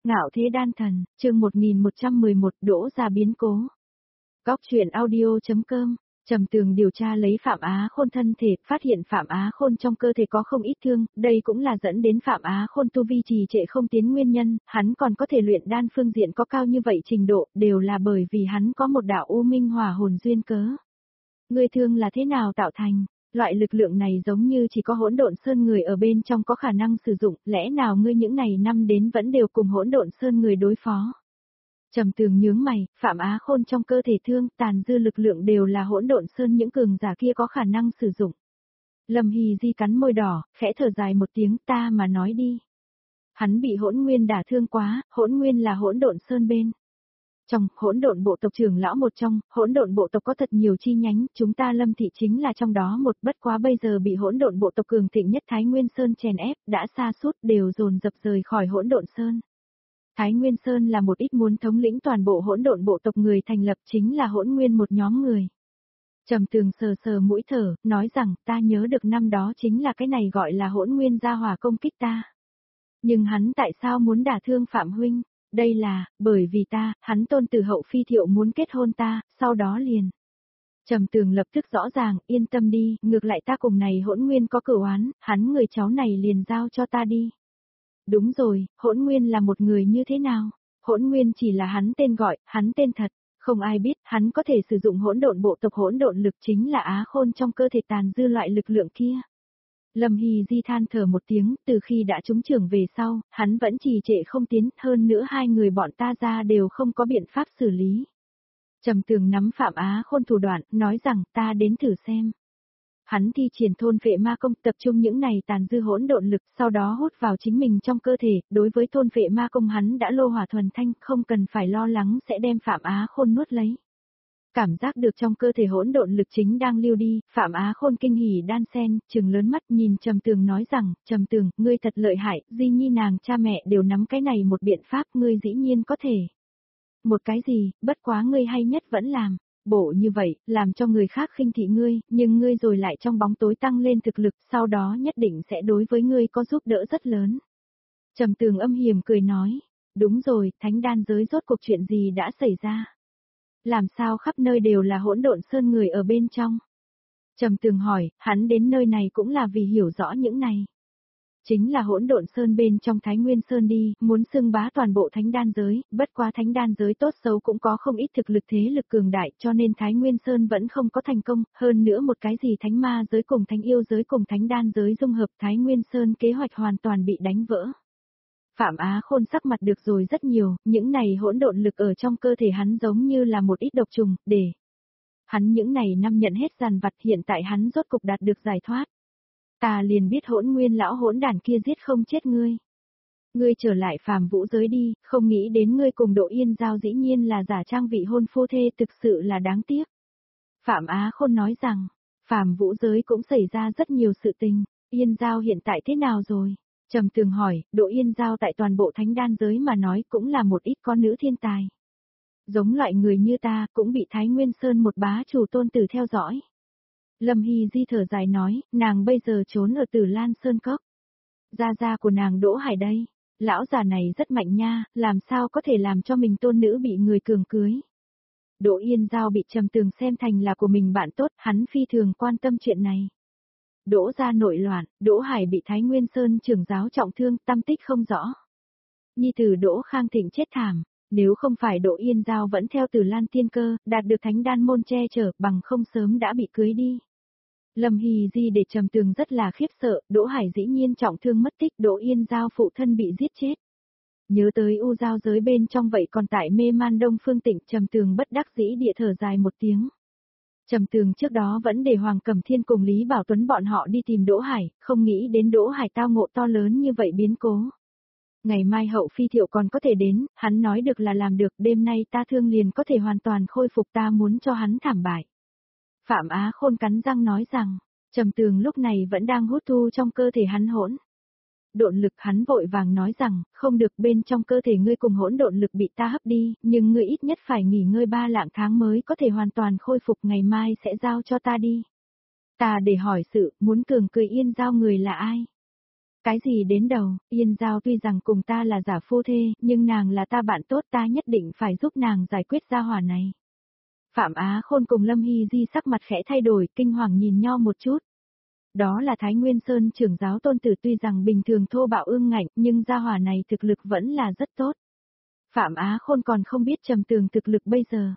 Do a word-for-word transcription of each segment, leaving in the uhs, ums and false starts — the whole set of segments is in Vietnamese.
Ngạo thế đan thần, chương một nghìn một trăm mười một đỗ ra biến cố. Góc truyện audio.com, Trầm Tường điều tra lấy Phạm Á Khôn thân thể, phát hiện Phạm Á Khôn trong cơ thể có không ít thương, đây cũng là dẫn đến Phạm Á Khôn tu vi trì trệ không tiến nguyên nhân, hắn còn có thể luyện đan phương diện có cao như vậy trình độ, đều là bởi vì hắn có một đạo u minh hỏa hồn duyên cớ. Người thương là thế nào tạo thành? Loại lực lượng này giống như chỉ có hỗn độn sơn người ở bên trong có khả năng sử dụng, lẽ nào ngươi những này năm đến vẫn đều cùng hỗn độn sơn người đối phó? Trầm Tường nhướng mày, Phạm Á Khôn trong cơ thể thương, tàn dư lực lượng đều là hỗn độn sơn những cường giả kia có khả năng sử dụng. Lâm Hy Di cắn môi đỏ, khẽ thở dài một tiếng, ta mà nói đi. Hắn bị hỗn nguyên đả thương quá, hỗn nguyên là hỗn độn sơn bên. Trong hỗn độn bộ tộc trưởng lão một trong, hỗn độn bộ tộc có thật nhiều chi nhánh, chúng ta Lâm thị chính là trong đó một, bất quá bây giờ bị hỗn độn bộ tộc cường thịnh nhất Thái Nguyên Sơn chèn ép, đã sa sút đều dồn dập rời khỏi hỗn độn sơn. Thái Nguyên Sơn là một ít muốn thống lĩnh toàn bộ hỗn độn bộ tộc người thành lập, chính là hỗn nguyên một nhóm người. Trầm Tường sờ sờ mũi thở, nói rằng ta nhớ được năm đó chính là cái này gọi là hỗn nguyên gia hỏa công kích ta. Nhưng hắn tại sao muốn đả thương Phạm huynh? Đây là, bởi vì ta, hắn tôn tử hậu phi thiệu muốn kết hôn ta, sau đó liền. Trầm Tường lập tức rõ ràng, yên tâm đi, ngược lại ta cùng này hỗn nguyên có cửu oán, hắn người cháu này liền giao cho ta đi. Đúng rồi, hỗn nguyên là một người như thế nào? Hỗn nguyên chỉ là hắn tên gọi, hắn tên thật, không ai biết, hắn có thể sử dụng hỗn độn bộ tộc hỗn độn lực chính là Á Khôn trong cơ thể tàn dư loại lực lượng kia. Lâm Hy Di than thở một tiếng, từ khi đã trúng trưởng về sau, hắn vẫn trì trệ không tiến, hơn nữa hai người bọn ta ra đều không có biện pháp xử lý. Trầm Tường nắm Phạm Á Khôn thủ đoạn, nói rằng ta đến thử xem. Hắn thi triển thôn phệ ma công, tập trung những này tàn dư hỗn độn lực, sau đó hút vào chính mình trong cơ thể, đối với thôn phệ ma công hắn đã lô hỏa thuần thanh, không cần phải lo lắng sẽ đem Phạm Á Khôn nuốt lấy. Cảm giác được trong cơ thể hỗn độn lực chính đang lưu đi, Phạm Á Khôn kinh hỉ đan sen, trừng lớn mắt nhìn Trầm Tường nói rằng, Trầm Tường, ngươi thật lợi hại, Di Nhi nàng cha mẹ đều nắm cái này một biện pháp, ngươi dĩ nhiên có thể. Một cái gì, bất quá ngươi hay nhất vẫn làm, bộ như vậy, làm cho người khác khinh thị ngươi, nhưng ngươi rồi lại trong bóng tối tăng lên thực lực, sau đó nhất định sẽ đối với ngươi có giúp đỡ rất lớn. Trầm Tường âm hiểm cười nói, đúng rồi, thánh đan giới rốt cuộc chuyện gì đã xảy ra? Làm sao khắp nơi đều là hỗn độn sơn người ở bên trong? Trầm Tường hỏi, hắn đến nơi này cũng là vì hiểu rõ những này. Chính là hỗn độn sơn bên trong Thái Nguyên Sơn đi, muốn xưng bá toàn bộ thánh đan giới, bất quá thánh đan giới tốt xấu cũng có không ít thực lực thế lực cường đại, cho nên Thái Nguyên Sơn vẫn không có thành công, hơn nữa một cái gì thánh ma giới cùng thánh yêu giới cùng thánh đan giới dung hợp, Thái Nguyên Sơn kế hoạch hoàn toàn bị đánh vỡ. Phạm Á Khôn sắc mặt được rồi rất nhiều, những này hỗn độn lực ở trong cơ thể hắn giống như là một ít độc trùng, để hắn những này năm nhận hết dàn vặt, hiện tại hắn rốt cục đạt được giải thoát. Ta liền biết hỗn nguyên lão hỗn đàn kia giết không chết ngươi. Ngươi trở lại phàm vũ giới đi, không nghĩ đến ngươi cùng Độ Yên Giao dĩ nhiên là giả trang vị hôn phu thê, thực sự là đáng tiếc. Phạm Á Khôn nói rằng, phàm vũ giới cũng xảy ra rất nhiều sự tình, Yên Giao hiện tại thế nào rồi? Trầm Tường hỏi, Độ Yên Giao tại toàn bộ thánh đan giới mà nói cũng là một ít con nữ thiên tài. Giống loại người như ta cũng bị Thái Nguyên Sơn một bá chủ tôn tử theo dõi. Lâm Hy Di thở dài nói, nàng bây giờ trốn ở Tử Lan Sơn Cốc. Gia gia của nàng Đỗ Hải đây, lão già này rất mạnh nha, làm sao có thể làm cho mình tôn nữ bị người cường cưới. Đỗ Yên Giao bị Trầm Tường xem thành là của mình bạn tốt, hắn phi thường quan tâm chuyện này. Đỗ gia nội loạn, Đỗ Hải bị Thái Nguyên Sơn trưởng giáo trọng thương, tâm tích không rõ. Nhi tử Đỗ Khang Thịnh chết thảm, nếu không phải Đỗ Yên Giao vẫn theo Tử Lan tiên cơ, đạt được thánh đan môn che chở, bằng không sớm đã bị cưới đi. Lâm Hy Di để Trầm Tường rất là khiếp sợ, Đỗ Hải dĩ nhiên trọng thương mất tích, Đỗ Yên Giao phụ thân bị giết chết. Nhớ tới u giao giới bên trong vậy còn tại mê man Đông Phương Tịnh, Trầm Tường bất đắc dĩ địa thở dài một tiếng. Trầm Tường trước đó vẫn để Hoàng Cẩm Thiên cùng Lý Bảo Tuấn bọn họ đi tìm Đỗ Hải, không nghĩ đến Đỗ Hải tao ngộ to lớn như vậy biến cố. Ngày mai hậu phi thiệu còn có thể đến, hắn nói được là làm được, đêm nay ta thương liền có thể hoàn toàn khôi phục, ta muốn cho hắn thảm bại. Phạm Á Khôn cắn răng nói rằng, Trầm Tường lúc này vẫn đang hút thu trong cơ thể hắn hỗn độn lực, hắn vội vàng nói rằng, không được, bên trong cơ thể ngươi cùng hỗn độn lực bị ta hấp đi, nhưng ngươi ít nhất phải nghỉ ngơi ba lạng tháng mới có thể hoàn toàn khôi phục, ngày mai sẽ giao cho ta đi. Ta để hỏi sự, muốn cường cười Yên Giao người là ai? Cái gì đến đầu, Yên Giao tuy rằng cùng ta là giả phu thê, nhưng nàng là ta bạn tốt, ta nhất định phải giúp nàng giải quyết gia hỏa này. Phạm Á Khôn cùng Lâm Hy Di sắc mặt khẽ thay đổi, kinh hoàng nhìn nhau một chút. Đó là Thái Nguyên Sơn trưởng giáo tôn tử, tuy rằng bình thường thô bạo ương ngạnh, nhưng gia hỏa này thực lực vẫn là rất tốt. Phạm Á Khôn còn không biết Trầm Tường thực lực bây giờ.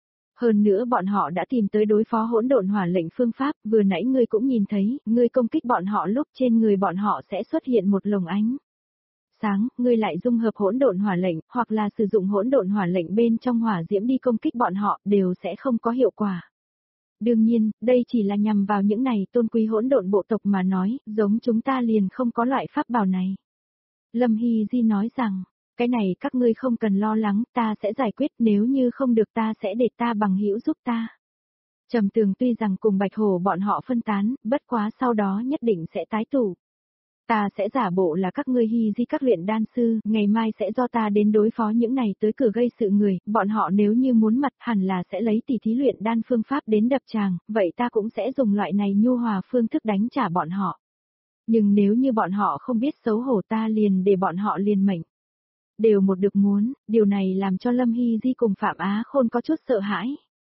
Hơn nữa bọn họ đã tìm tới đối phó hỗn độn hỏa lệnh phương pháp, vừa nãy ngươi cũng nhìn thấy, ngươi công kích bọn họ lúc trên người bọn họ sẽ xuất hiện một lồng ánh sáng, ngươi lại dung hợp hỗn độn hỏa lệnh, hoặc là sử dụng hỗn độn hỏa lệnh bên trong hỏa diễm đi công kích bọn họ, đều sẽ không có hiệu quả. Đương nhiên, đây chỉ là nhằm vào những này tôn quý hỗn độn bộ tộc mà nói, giống chúng ta liền không có loại pháp bảo này. Lâm Hy Di nói rằng, cái này các ngươi không cần lo lắng, ta sẽ giải quyết, nếu như không được ta sẽ để ta bằng hữu giúp ta. Trầm Tường tuy rằng cùng Bạch Hổ bọn họ phân tán, bất quá sau đó nhất định sẽ tái tụ. Ta sẽ giả bộ là các ngươi Hy Di các luyện đan sư, ngày mai sẽ do ta đến đối phó những này tới cửa gây sự người, bọn họ nếu như muốn mặt hẳn là sẽ lấy tỉ thí luyện đan phương pháp đến đập tràng, vậy ta cũng sẽ dùng loại này nhu hòa phương thức đánh trả bọn họ. Nhưng nếu như bọn họ không biết xấu hổ ta liền để bọn họ liền mệnh. Đều một được muốn, điều này làm cho Lâm Hy Di cùng Phạm Á Khôn có chút sợ hãi.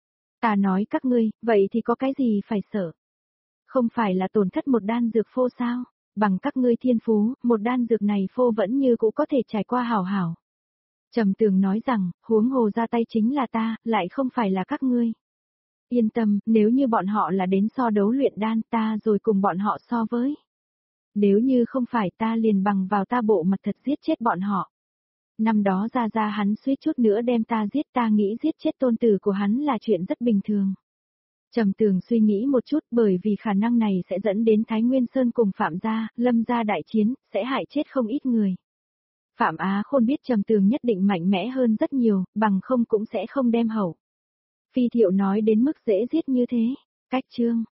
Ta nói các ngươi, vậy thì có cái gì phải sợ? Không phải là tổn thất một đan dược phô sao? Bằng các ngươi thiên phú, một đan dược này phô vẫn như cũ có thể trải qua hảo hảo. Trầm Tường nói rằng, huống hồ ra tay chính là ta, lại không phải là các ngươi. Yên tâm, nếu như bọn họ là đến so đấu luyện đan ta rồi cùng bọn họ so với. Nếu như không phải ta liền bằng vào ta bộ mặt thật giết chết bọn họ. Năm đó ra ra hắn suýt chút nữa đem ta giết, ta nghĩ giết chết tôn tử của hắn là chuyện rất bình thường. Trầm Tường suy nghĩ một chút, bởi vì khả năng này sẽ dẫn đến Thái Nguyên Sơn cùng Phạm gia, Lâm gia đại chiến, sẽ hại chết không ít người. Phạm Á Khôn biết Trầm Tường nhất định mạnh mẽ hơn rất nhiều, bằng không cũng sẽ không đem hậu. Phi Thiệu nói đến mức dễ giết như thế. Cách chương